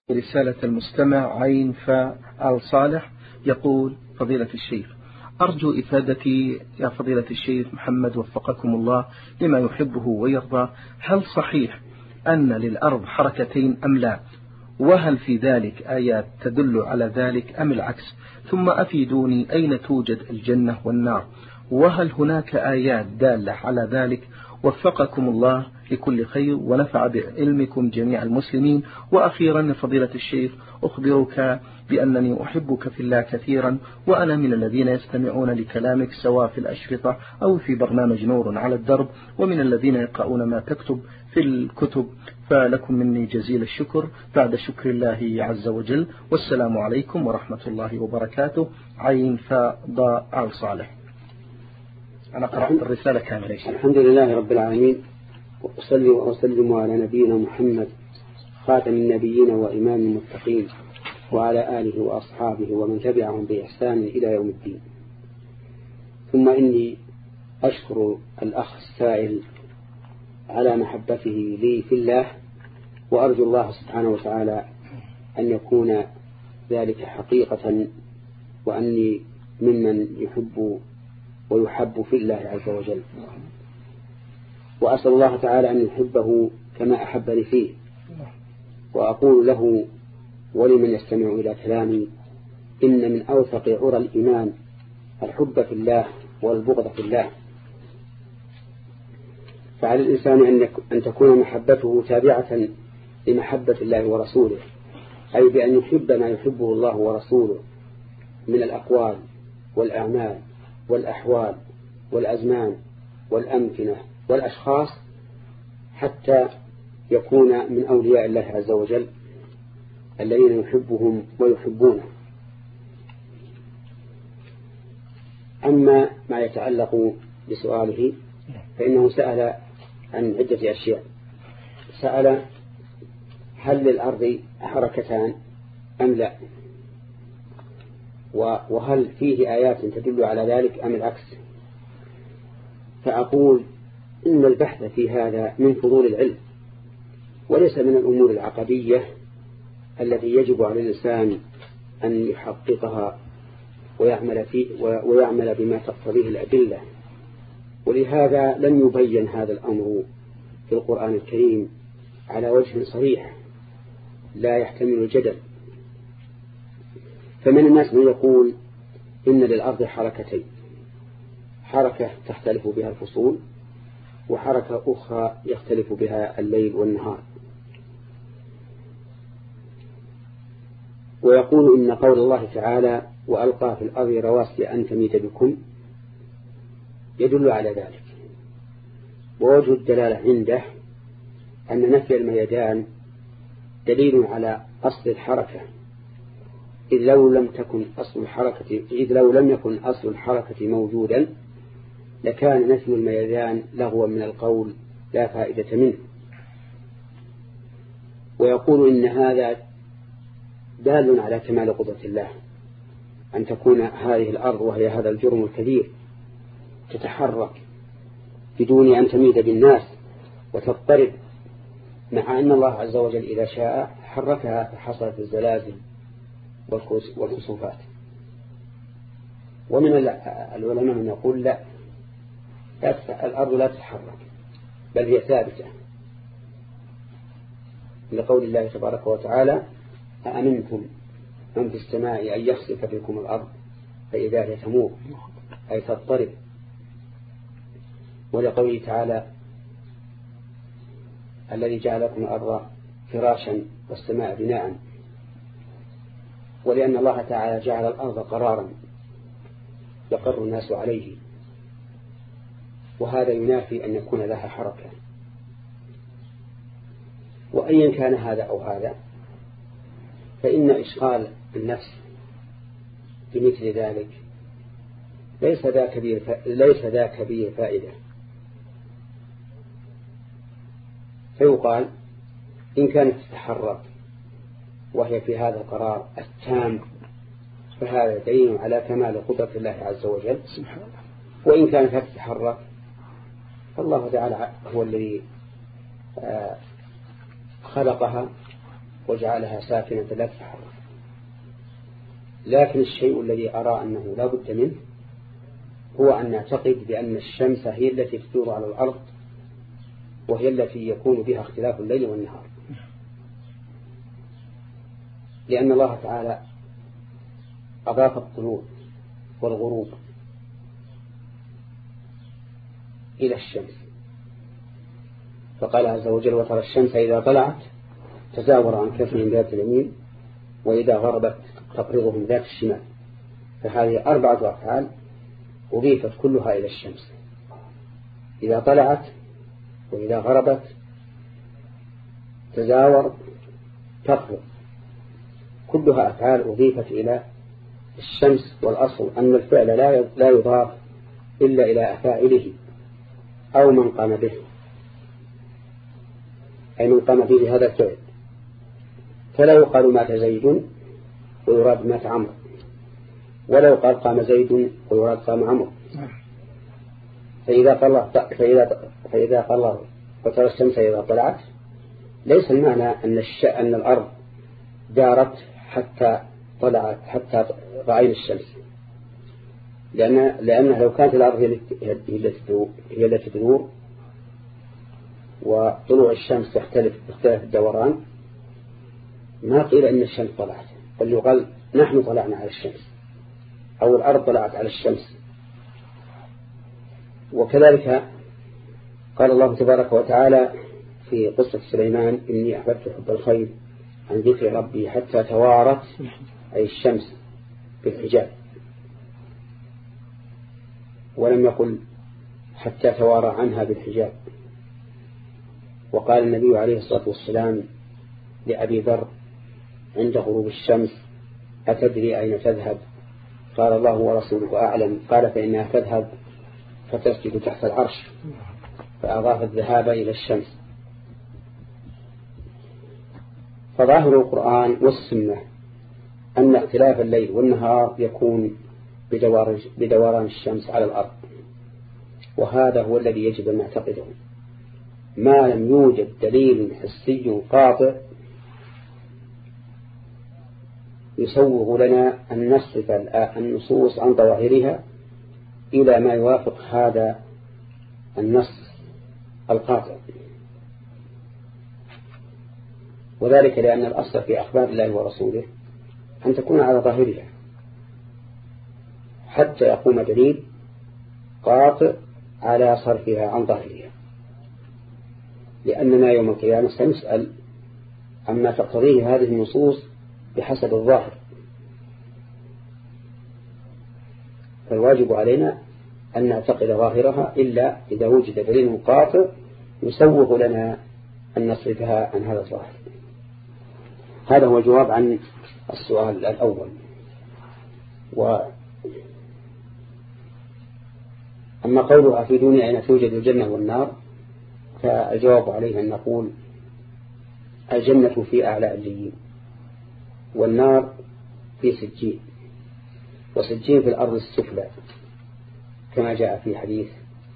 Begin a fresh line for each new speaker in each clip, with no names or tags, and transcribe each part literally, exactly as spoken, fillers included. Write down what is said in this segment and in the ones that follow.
رسالة المستمع عين فاء آل صالح يقول: فضيلة الشيخ، أرجو إفادتي يا فضيلة الشيخ محمد وفقكم الله لما يحبه ويرضى. هل صحيح أن للأرض حركتين أم لا؟ وهل في ذلك آيات تدل على ذلك أم العكس؟ ثم أفيدوني أين توجد الجنة والنار؟ وهل هناك آيات دالة على ذلك؟ وفقكم الله لكل خير ونفع بعلمكم جميع المسلمين. وأخيرا فضيلة الشيخ، أخبرك بأنني أحبك في الله كثيرا، وأنا من الذين يستمعون لكلامك سواء في الأشرطة أو في برنامج نور على الدرب، ومن الذين يقرؤون ما تكتب في الكتب، فلكم مني جزيل الشكر بعد شكر الله عز وجل. والسلام عليكم ورحمة الله وبركاته. عين فاء ضاء آل صالح. أنا قرأت الرسالة كاملة.
الحمد لله رب العالمين، وأصلي وأسلم على نبينا محمد خاتم النبيين وإمام المتقين، وعلى آله وأصحابه ومن تبعهم بإحسان إلى يوم الدين. ثم إني أشكر الأخ السائل على محبته لي في الله، وأرجو الله سبحانه وتعالى أن يكون ذلك حقيقة، وأني ممن يحب ويحب في الله عز وجل، وأسأل الله تعالى أن يحبه كما أحبني فيه. وأقول له ولمن يستمع إلى كلامي: إن من أوثق عرى الإيمان الحب في الله والبغض في الله. فعلى الإنسان أن تكون محبته تابعة لمحبة الله ورسوله، أي بأن يحب ما يحبه الله ورسوله من الأقوال والأعمال والأحوال والأزمان والأمكنة والأشخاص، حتى يكون من أولياء الله عز وجل الذين يحبهم ويحبونه. أما ما يتعلق بسؤاله فإنه سأل عن عدة أشياء. سأل: هل للأرض حركتان أم لا؟ وهل فيه آيات تدل على ذلك أم العكس؟ فأقول إن البحث في هذا من فضول العلم، وليس من الأمور العقدية التي يجب على الإنسان أن يحققها ويعمل, فيه ويعمل بما تقتضيه الأدلة. ولهذا لم يبين هذا الأمر في القرآن الكريم على وجه صريح لا يحتمل الجدل. فمن الناس من يقول إن للأرض حركتين: حركة تختلف بها الفصول، وحركة أخرى يختلف بها الليل والنهار. ويقول إن قول الله تعالى: وألقى في الأرض رواسي أن تميد بكم، يدل على ذلك. ووجه الدلالة عنده أن نفي الميدان دليل على أصل الحركة، إذ لو لم تكن أصل الحركة إذ لو لم يكن أصل الحركة موجودا لكان نفي الميدان لغوا من القول لا فائدة منه. ويقول إن هذا دال على كمال قدرة الله، أن تكون هذه الأرض وهي هذا الجرم الكبير تتحرك بدون أن تميد بالناس وتضطرب، مع أن الله عز وجل إذا شاء حركها فحصلت الزلازل والكسوفات. ومن العلماء من يقول لا، الأرض لا تتحرك بل هي ثابتة، لقول الله تبارك وتعالى: أأمنتم من في السماء أن يخسف بكم الأرض فإذا هي تمور، أي تضطرب. ولقوله تعالى: الذي جعل لكم الأرض فراشا والسماء بناء. ولأن الله تعالى جعل الأرض قرارا يقر الناس عليه، وهذا ينافي أن يكون لها حركة. وأيا كان هذا أو هذا، فإن إشغال النفس بمثل ذلك ليس ذا كبير ف... ليس ذا كبير فائدة. فيقال إن كانت تتحرك وهي في هذا القرار التام فهذا دليل على كمال قدرة الله عز وجل. وإن كانت تتحرك فالله تعالى هو الذي خلقها وجعلها ساكنة لا تتحرك. لكن الشيء الذي أرى أنه لا بد منه هو أن نعتقد بأن الشمس هي التي تدور على الأرض، وهي التي يكون بها اختلاف الليل والنهار، لأن الله تعالى أضاف الطلوع والغروب إلى الشمس، فقال عز وجل: وترى الشمس إذا طلعت تزاور عن كفهم ذات اليمين وإذا غربت تقرضهم ذات الشمال. فهذه أربعة أفعال أضيفت كلها إلى الشمس: إذا طلعت، وإذا غربت، تزاور، تقرض، كلها أفعال أضيفت إلى الشمس. والأصل أن الفعل لا يضاف إلا إلى أفاعله أو من قام به، أي من قام به هذا الفعل. فلا يقال مات زيد ويراد مات عمرو، ولا يقال قام زيد ويراد قام عمرو. فإذا قال فإذا فإذا قال وترى الشمس إذا طلعت، ليس المعنى أن الش أن الأرض دارت حتى طلعت حتى رأينا الشمس، لأن لأنها لو كانت الأرض هي التي تدور وطلوع الشمس يختلف باختلاف الدوران، ما قيل إن الشمس طلعت، بل يقال نحن طلعنا على الشمس أو الأرض طلعت على الشمس. وكذلك قال الله تبارك وتعالى في قصة سليمان: إني أحببت حب الخير عن ذكر ربي حتى توارت، أي الشمس، بالحجاب، ولم يقل حتى توارى عنها بالحجاب. وقال النبي عليه الصلاة والسلام لأبي ذر عند غروب الشمس: أتدري أين تذهب؟ قال: الله ورسوله أعلم. قال: فإنها تذهب فتسجد تحت العرش. فأضاف الذهاب إلى الشمس. فظاهر القرآن والسنة أن اختلاف الليل والنهار يكون بدوران الشمس على الأرض، وهذا هو الذي يجب أن نعتقده ما لم يوجد دليل حسي قاطع يسوغ لنا أن نصف النصوص عن ظواهرها إلى ما يوافق هذا النص القاطع. وذلك لأن الأصل في أخبار الله ورسوله أن تكون على ظاهرها حتى يقوم دليل قاطع على صرفها عن ظاهرها، لأننا يوم القيامة سنسأل عما تقتضيه هذه النصوص بحسب الظاهر. فالواجب علينا أن نعتقد ظاهرها إلا إذا وجد دليل قاطع يسوغ لنا أن نصرفها عن هذا الظاهر. هذا هو الجواب عن السؤال الأول. أما قولها في دنيا أين توجد الجنة والنار، فالجواب عليه أن نقول الجنة في أعلى عليين، والنار في سجين، وسجين في الأرض السفلى، كما جاء في حديث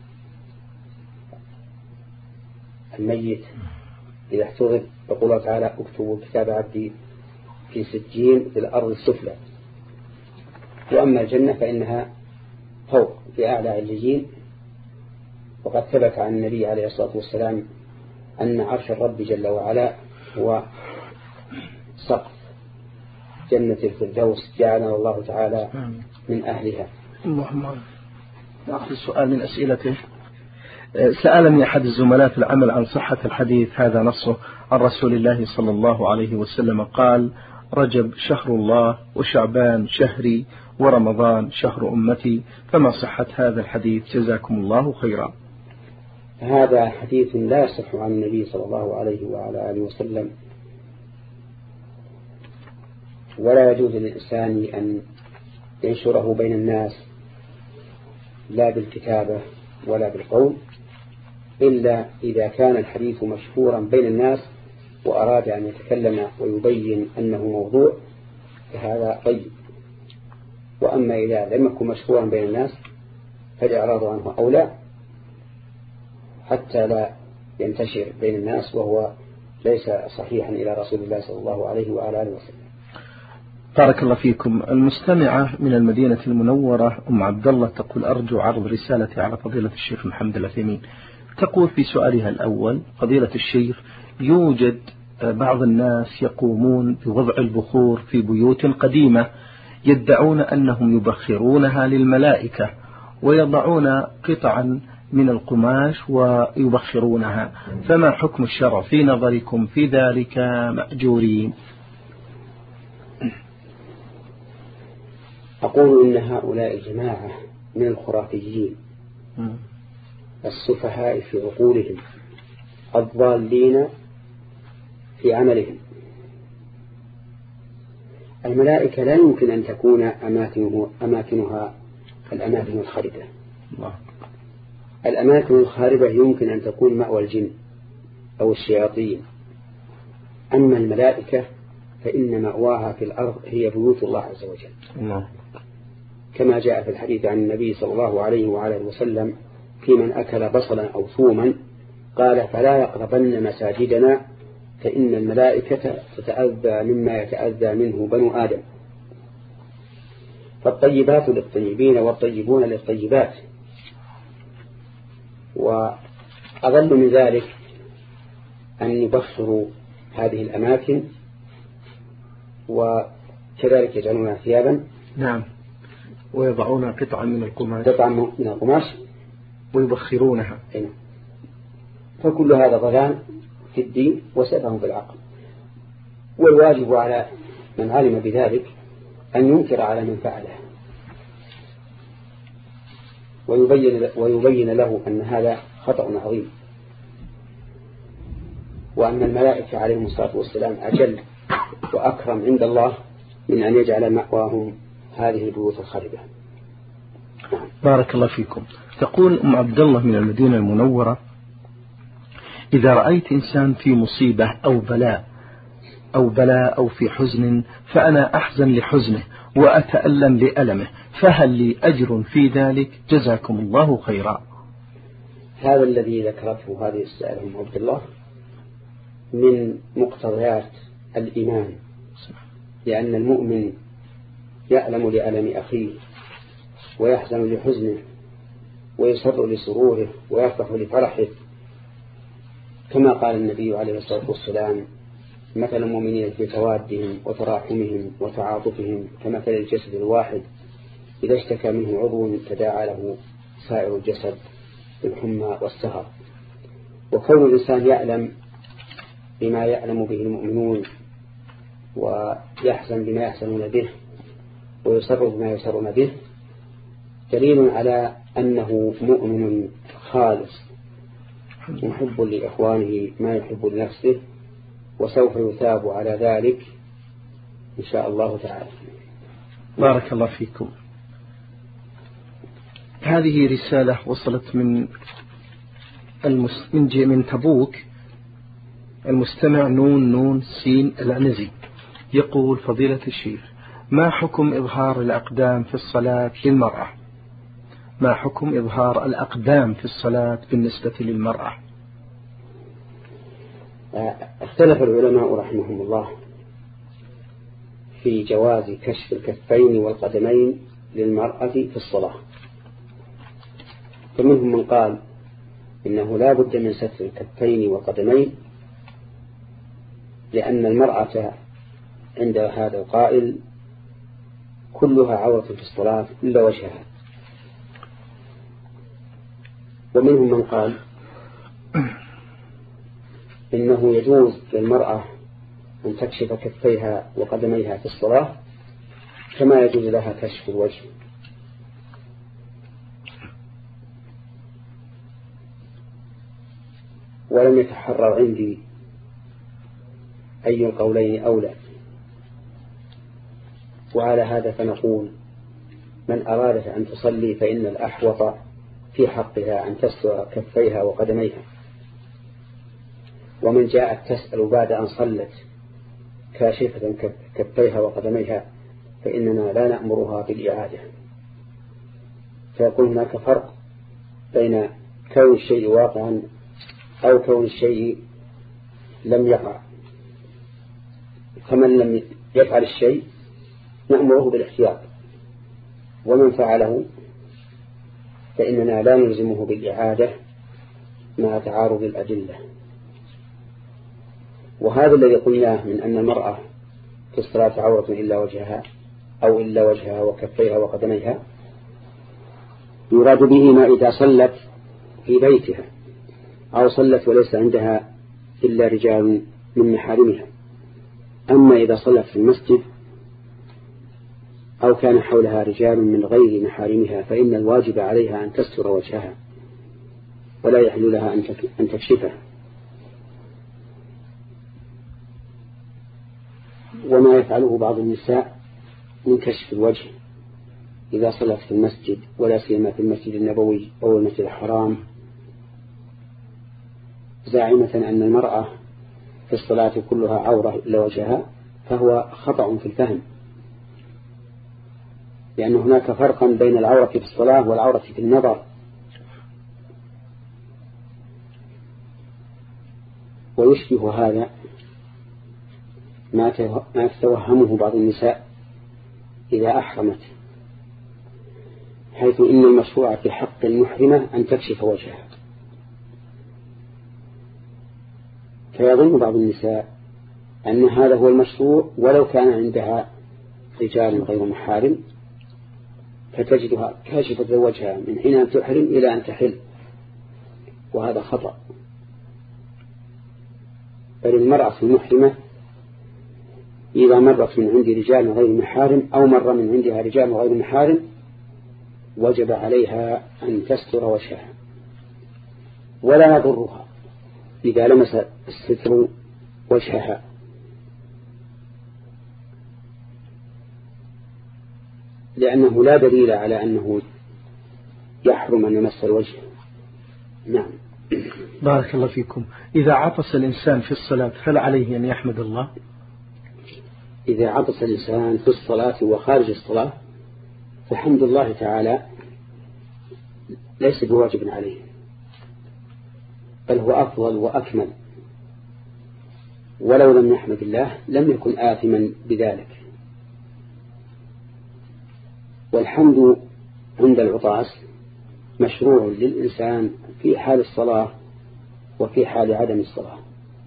الميت إذا احتضر يقول الله تعالى: اكتبوا كتاب عبدي في سجين في الأرض السفلى. وأما الجنة فإنها فوق في أعلى عليين. وقد ثبت عن النبي عليه الصلاة والسلام أن عرش الرب جل وعلا هو سقف جنة الفردوس، جعلنا الله تعالى من أهلها.
اللهم نأخذ سؤال من أسئلته. سألني أحد الزملاء في العمل عن صحة الحديث، هذا نصه عن رسول الله صلى الله عليه وسلم قال: رجب شهر الله، وشعبان شهري، ورمضان شهر أمتي، فما صحة هذا الحديث؟ جزاكم الله خيرا.
هذا حديث لا يصح عن النبي صلى الله عليه وعلى آله وسلم، ولا يجوز للإنسان أن ينشره بين الناس لا بالكتابة ولا بالقول، إلا إذا كان الحديث مشهورا بين الناس وأراد أن يتكلم ويبين أنه موضوع، فهذا طيب. وأما إذا لم يكن مشهورا بين الناس فالإعراض عنه أولى، حتى لا ينتشر بين الناس وهو ليس صحيحا إلى رسول الله صلى الله عليه وعلى آله وسلم.
بارك الله فيكم. المستمعة من المدينة المنورة أم عبد الله تقول أرجو عرض رسالتي على فضيلة الشيخ محمد العثيمين. تقول في سؤالها الأول: فضيلة الشيخ، يوجد بعض الناس يقومون بوضع البخور في بيوت قديمة يدعون أنهم يبخرونها للملائكة ويضعون قطعا من القماش ويبخرونها، فما حكم الشرع في نظركم في ذلك مأجورين؟
أقول إن هؤلاء الجماعة من الخرافيين السفهاء في عقولهم الضالين في عملهم. الملائكة لا يمكن أن تكون أماكنه أماكنها الأماكن الخاربة. الأماكن الخاربة يمكن أن تكون مأوى الجن أو الشياطين، أما الملائكة فإن مأواها في الأرض هي بيوت الله عز وجل. الله. كما جاء في الحديث عن النبي صلى الله عليه وعلى وسلم في من أكل بصلا أو ثوما قال: فلا يقربن مساجدنا فإن الملائكة تتأذى مما يتأذى منه بنو آدم. فالطيبات للطيبين والطيبون للطيبات. وأضل من ذلك أن يبخروا هذه الأماكن وكذلك يجعلونها ثيابا.
نعم. ويضعون قطعا من القماش
قطعا من القماش
ويبخرونها.
فكل هذا ضلال في الدين وسفه بالعقل. والواجب على من علم بذلك أن ينكر على من فعله ويبين, ويبين له أن هذا خطأ عظيم، وأن الملائكة عليهم الصلاة والسلام أجل وأكرم عند الله من أن يجعل مأواهم هذه البيوت الخاربة.
بارك الله فيكم. تقول أم عبد الله من المدينة المنورة: إذا رأيت إنسان في مصيبة أو بلاء أو بلاء أو في حزن فأنا أحزن لحزنه وأتألم لألمه، فهل لي أجر في ذلك؟ جزاكم الله خيرا.
هذا الذي ذكرته هذه السائلة أم عبد الله من مقتضيات الإيمان، لأن المؤمن يألم لألم أخيه ويحزن لحزنه ويسر لسروره ويفرح لفرحه، كما قال النبي عليه الصلاة والسلام: مثل المؤمنين في توادهم وتراحمهم وتعاطفهم كمثل الجسد الواحد إذا اشتكى منه عضو تداعى له سائر الجسد بالحمى والسهر. وكون الإنسان يألم بما يألم به المؤمنون ويحزن بما يحزنون به ويسر بما يسرون به دليل على أنه مؤمن خالص محب لإخوانه ما يحب لنفسه، وسوف يثاب على ذلك إن شاء الله تعالى.
بارك الله فيكم. هذه رسالة وصلت من من من تبوك، المستمع نون نون سين العنزي، يقول: فضيلة الشيخ، ما حكم إظهار الأقدام في الصلاة للمرأة؟ ما حكم إظهار الأقدام في الصلاة بالنسبة للمرأة؟
اختلف العلماء رحمهم الله في جواز كشف الكفين والقدمين للمرأة في الصلاة. فمنهم من قال إنه لا بد من ستر الكفين والقدمين، لأن المرأة عند هذا القائل كلها عورة في الصلاة إلا وجهها. ومنهم من قال إنه يجوز للمرأة أن تكشف كفيها وقدميها في الصلاة كما يجوز لها كشف الوجه. ولم يتحرر عندي أي القولين أولى، وعلى هذا فنقول: من أرادت أن تصلي فإن الأحوط في حقها أن تستر كفيها وقدميها. ومن جاءت تسأل بعد أن صلت كاشفة كفيها وقدميها فإننا لا نأمرها بالإعادة. فيكون هناك فرق بين كون الشيء واقعا أو كون الشيء لم يقع، فمن لم يفعل الشيء نأمره بالاحتياط، ومن فعله فإننا لا نلزمه بالإعادة مع تعارض الأدلة. وهذا الذي قلناه من أن المرأة في الصلاة عورة إلا وجهها أو إلا وجهها وكفيها وقدميها يراد به ما إذا صلت في بيتها أو صلت وليس عندها إلا رجال من محارمها. أما إذا صلت في المسجد أو كان حولها رجال من غير محارمها فإن الواجب عليها أن تستر وجهها ولا يحل لها أن تكشفه. وما يفعله بعض النساء من كشف الوجه إذا صلت في المسجد، ولا سيما في المسجد النبوي أو المسجد الحرام، زاعمة أن المرأة في الصلاة كلها عورة إلا وجهها، فهو خطأ في الفهم، لأن هناك فرقا بين العورة في الصلاة والعورة في النظر. ويشبه هذا ما تتوهمه بعض النساء إذا أحرمت، حيث إن المشروع في حق المحرمة أن تكشف وجهها، فيظن بعض النساء أن هذا هو المشروع ولو كان عندها رجال غير محارم، فتجدها كاشفة وجهها من حين أن تحرم إلى أن تحل، وهذا خطأ. بل المرأة المحرمة إذا مرت من عند رجال غير محارم أو مر من عندها رجال غير محارم وجب عليها أن تستر وجهها، ولا يضرها إذا لمس الستر وجهها، لأنه لا دليل على أنه يحرم أن يمس الوجه. نعم.
بارك الله فيكم. إذا عطس الإنسان في الصلاة فهل عليه أن يحمد الله؟
إذا عطس الإنسان في الصلاة وخارج الصلاة فحمد الله تعالى ليس بواجب عليه، بل هو أفضل وأكمل، ولو لم يحمد الله لم يكن آثما بذلك. والحمد عند العطاس مشروع للإنسان في حال الصلاة وفي حال عدم الصلاة،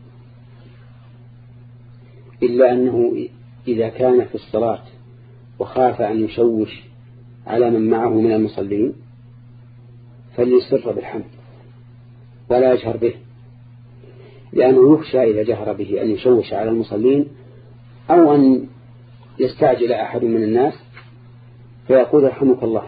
إلا أنه إذا كان في الصلاة وخاف أن يشوش على من معه من المصلين فليسر بالحمد ولا يجهر به، لأنه يخشى إذا جهر به أن يشوش على المصلين أو أن يستعجل أحد من الناس فيقول رحمك الله.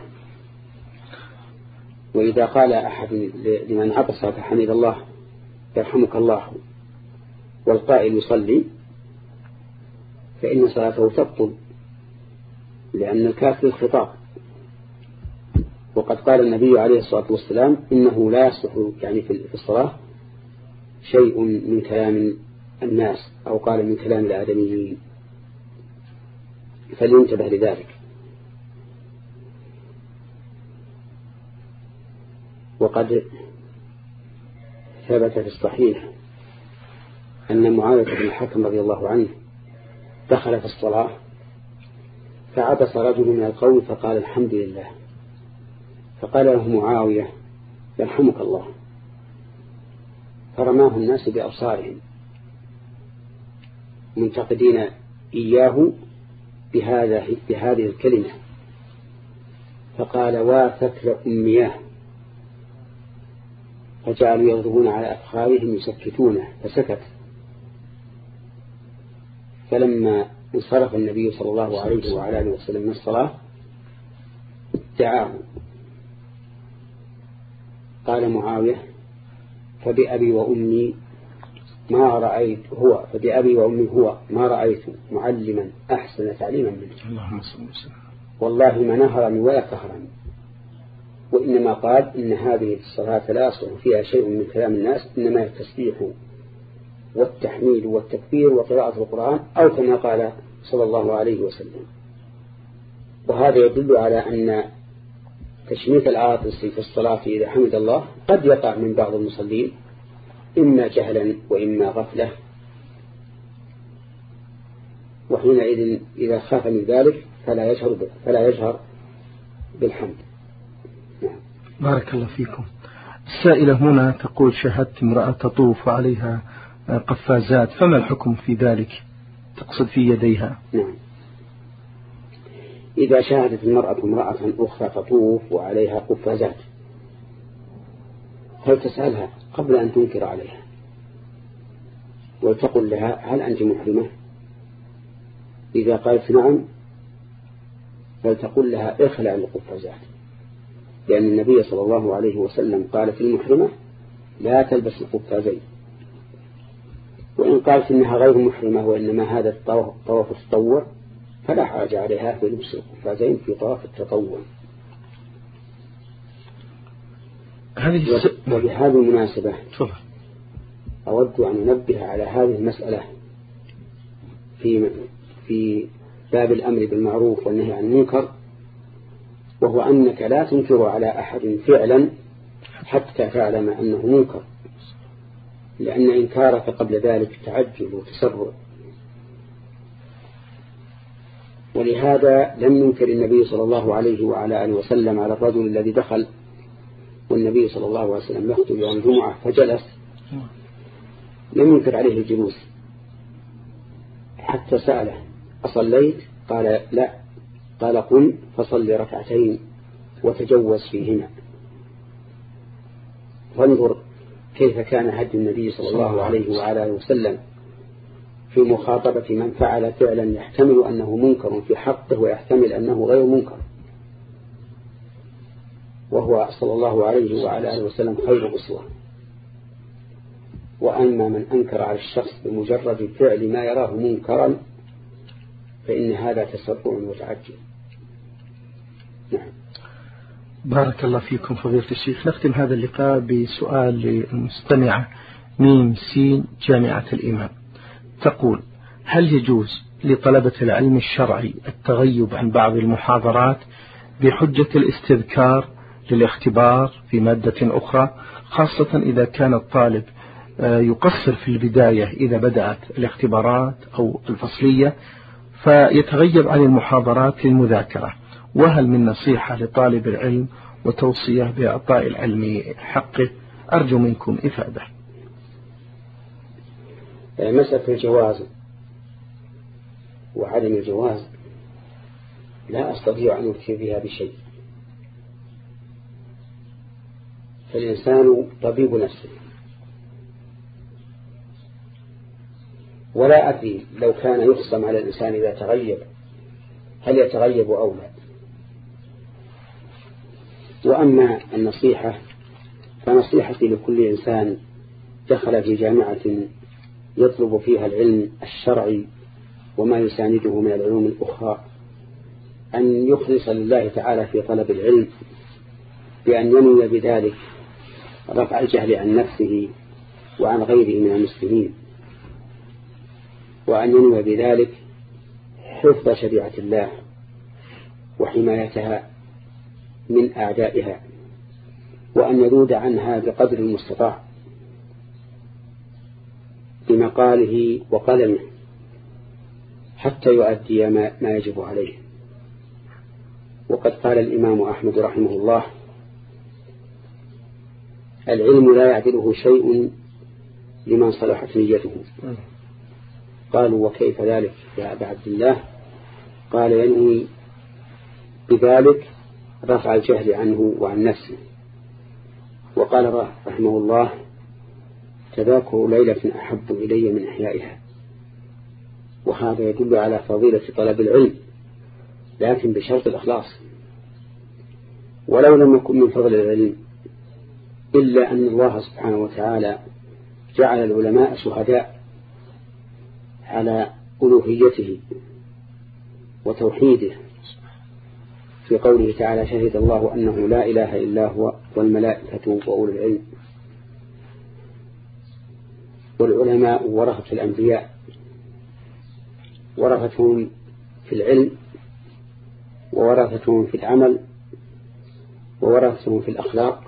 وإذا قال أحد لمن عطس فحمد الله يرحمك الله والقائل يصلي فإن صلاته تبطل، لأن الكاف للخطاب. وقد قال النبي عليه الصلاة والسلام إنه لا يصح يعني في الصلاة شيء من كلام الناس، أو قال من كلام الآدميين، فلينتبه لذلك. وقد ثبت في الصحيح أن معاوية بن الحكم رضي الله عنه دخل في الصلاة فعطس رجل من القوم فقال الحمد لله، فقال له معاوية يرحمك الله، فرماه الناس بأبصارهم منتقدين إياه بهذا بهذه الكلمة، فقال واثكل أمياه، فجعلوا يضربون على أفخارهم يسكتونه فسكت. فلما انصرف النبي صلى الله عليه وعلى آله وسلم من الصلاة دعاه، قال معاوية فبأبي وأمي ما رأيت هو فبأبي وأمي هو ما رأيت معلما أحسن تعليما منه،
اللهم صل وسلم،
والله ما نهرني ولا كهرني، وإنما قال إن هذه الصلاة لا يصح فيها شيء من كلام الناس، إنما التسبيح والتحميد والتكبير وقراءة القرآن، أو كما قال صلى الله عليه وسلم. وهذا يدل على أن تشميت العاطس في الصلاة إذا حمد الله قد يقع من بعض المصلين إما جهلا وإما غفلة وحينئذ إذا خاف من ذلك فلا يجهر فلا يجهر بالحمد.
بارك الله فيكم. السائلة هنا تقول شاهدت امرأة تطوف عليها قفازات، فما الحكم في ذلك؟ تقصد في يديها.
نعم. إذا شاهدت المرأة امرأة أخرى تطوف وعليها قفازات فلتسألها قبل أن تنكر عليها وتقول لها هل أنت محرمة؟ إذا قالت نعم فلتقول لها اخلع القفازات، لأن النبي صلى الله عليه وسلم قال في المحرمة لا تلبس القفازين. وإن قالت إنها غير محرمة وإنما هذا طواف التطوع فلا حاجة عليها في لبس القفازين في طواف التطوع. وبهذه المناسبة أود أن أنبه على هذه المسألة في في باب الأمر بالمعروف والنهي عن المنكر، وهو أنك لا تنكر على أحد فعلا حتى تعلم أنه منكر، لأن إنكارك قبل ذلك تعجل وتسرع. ولهذا لم ينكر النبي صلى الله عليه وعلى آله وسلم على الرجل الذي دخل والنبي صلى الله عليه وسلم يخطب يوم الجمعة فجلس، لم ينكر عليه الجلوس حتى سأله أصليت؟ قال لا. قال قل فصل ركعتين وتجوز فيهما. فانظر كيف كان هدي النبي صلى الله عليه وعلى آله وسلم في مخاطبة من فعل فعلا يحتمل أنه منكر في حقه ويحتمل أنه غير منكر، وهو صلى الله عليه وعلى آله وسلم خير أسوة. وأما من أنكر على الشخص بمجرد فعل ما يراه منكرا فإن هذا تسرع وتعجل. نعم.
بارك الله فيكم فضيلة الشيخ. نختم هذا اللقاء بسؤال للمستمعة ميم سين جامعة الإمام، تقول هل يجوز لطلبة العلم الشرعي التغيب عن بعض المحاضرات بحجة الاستذكار للاختبار في مادة أخرى، خاصة إذا كان الطالب يقصر في البداية إذا بدأت الاختبارات أو الفصلية فيتغيب عن المحاضرات للمذاكرة؟ وهل من نصيحة لطالب العلم وتوصية بإعطاء العلم حقه؟ أرجو منكم إفادة.
مسألة الجواز وعدم الجواز لا أستطيع أن أفتي بها بشيء، فالإنسان طبيب نفسه، ولا أدري لو كان يقسم على الإنسان إذا تغيب هل يتغيب أو لا. وأما النصيحة فنصيحتي لكل إنسان دخل في جامعة يطلب فيها العلم الشرعي وما يسانده من العلوم الأخرى أن يخلص لله تعالى في طلب العلم، بأن ينوي بذلك رفع الجهل عن نفسه وعن غيره من المسلمين، وأن ينوي بذلك حفظ شريعة الله وحمايتها من أعدائها، وأن يذود عنها بقدر المستطاع بمقاله وقلمه حتى يؤدي ما يجب عليه. وقد قال الإمام أحمد رحمه الله العلم لا يعدله شيء لمن صلحت نيته. قالوا وكيف ذلك يا أبا عبد الله؟ قال ينوي بذلك رفع الجهل عنه وعن نفسه. وقال رحمه الله تذاكر ليلة أحب إلي من إحيائها. وهذا يدل على فضيلة طلب العلم، لكن بشرط الإخلاص. ولو لم يكن من فضل العلم إلا أن الله سبحانه وتعالى جعل العلماء شهداء على ألوهيته وتوحيده في قوله تعالى شهد الله أنه لا إله إلا هو والملائكة وأولو العلم. والعلماء ورثة الأنبياء، ورثتهم في العلم وورثتهم في العمل وورثتهم في الأخلاق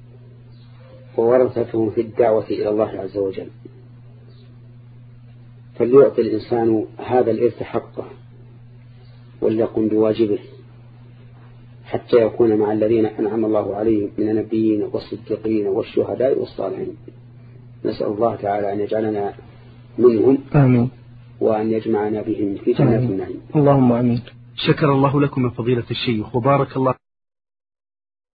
وورثتهم في الدعوة إلى الله عز وجل. فليعطي الإنسان هذا الإرث حقه وليقم بواجبه حتى يكون مع الذين أنعم الله عليهم من النبيين والصديقين والشهداء والصالحين. نسأل الله تعالى أن يجعلنا منهم
آمين،
وأن يجمعنا بهم في جنات النعيم.
اللهم آمين. شكر الله لكم من فضيلة الشيخ وبارك الله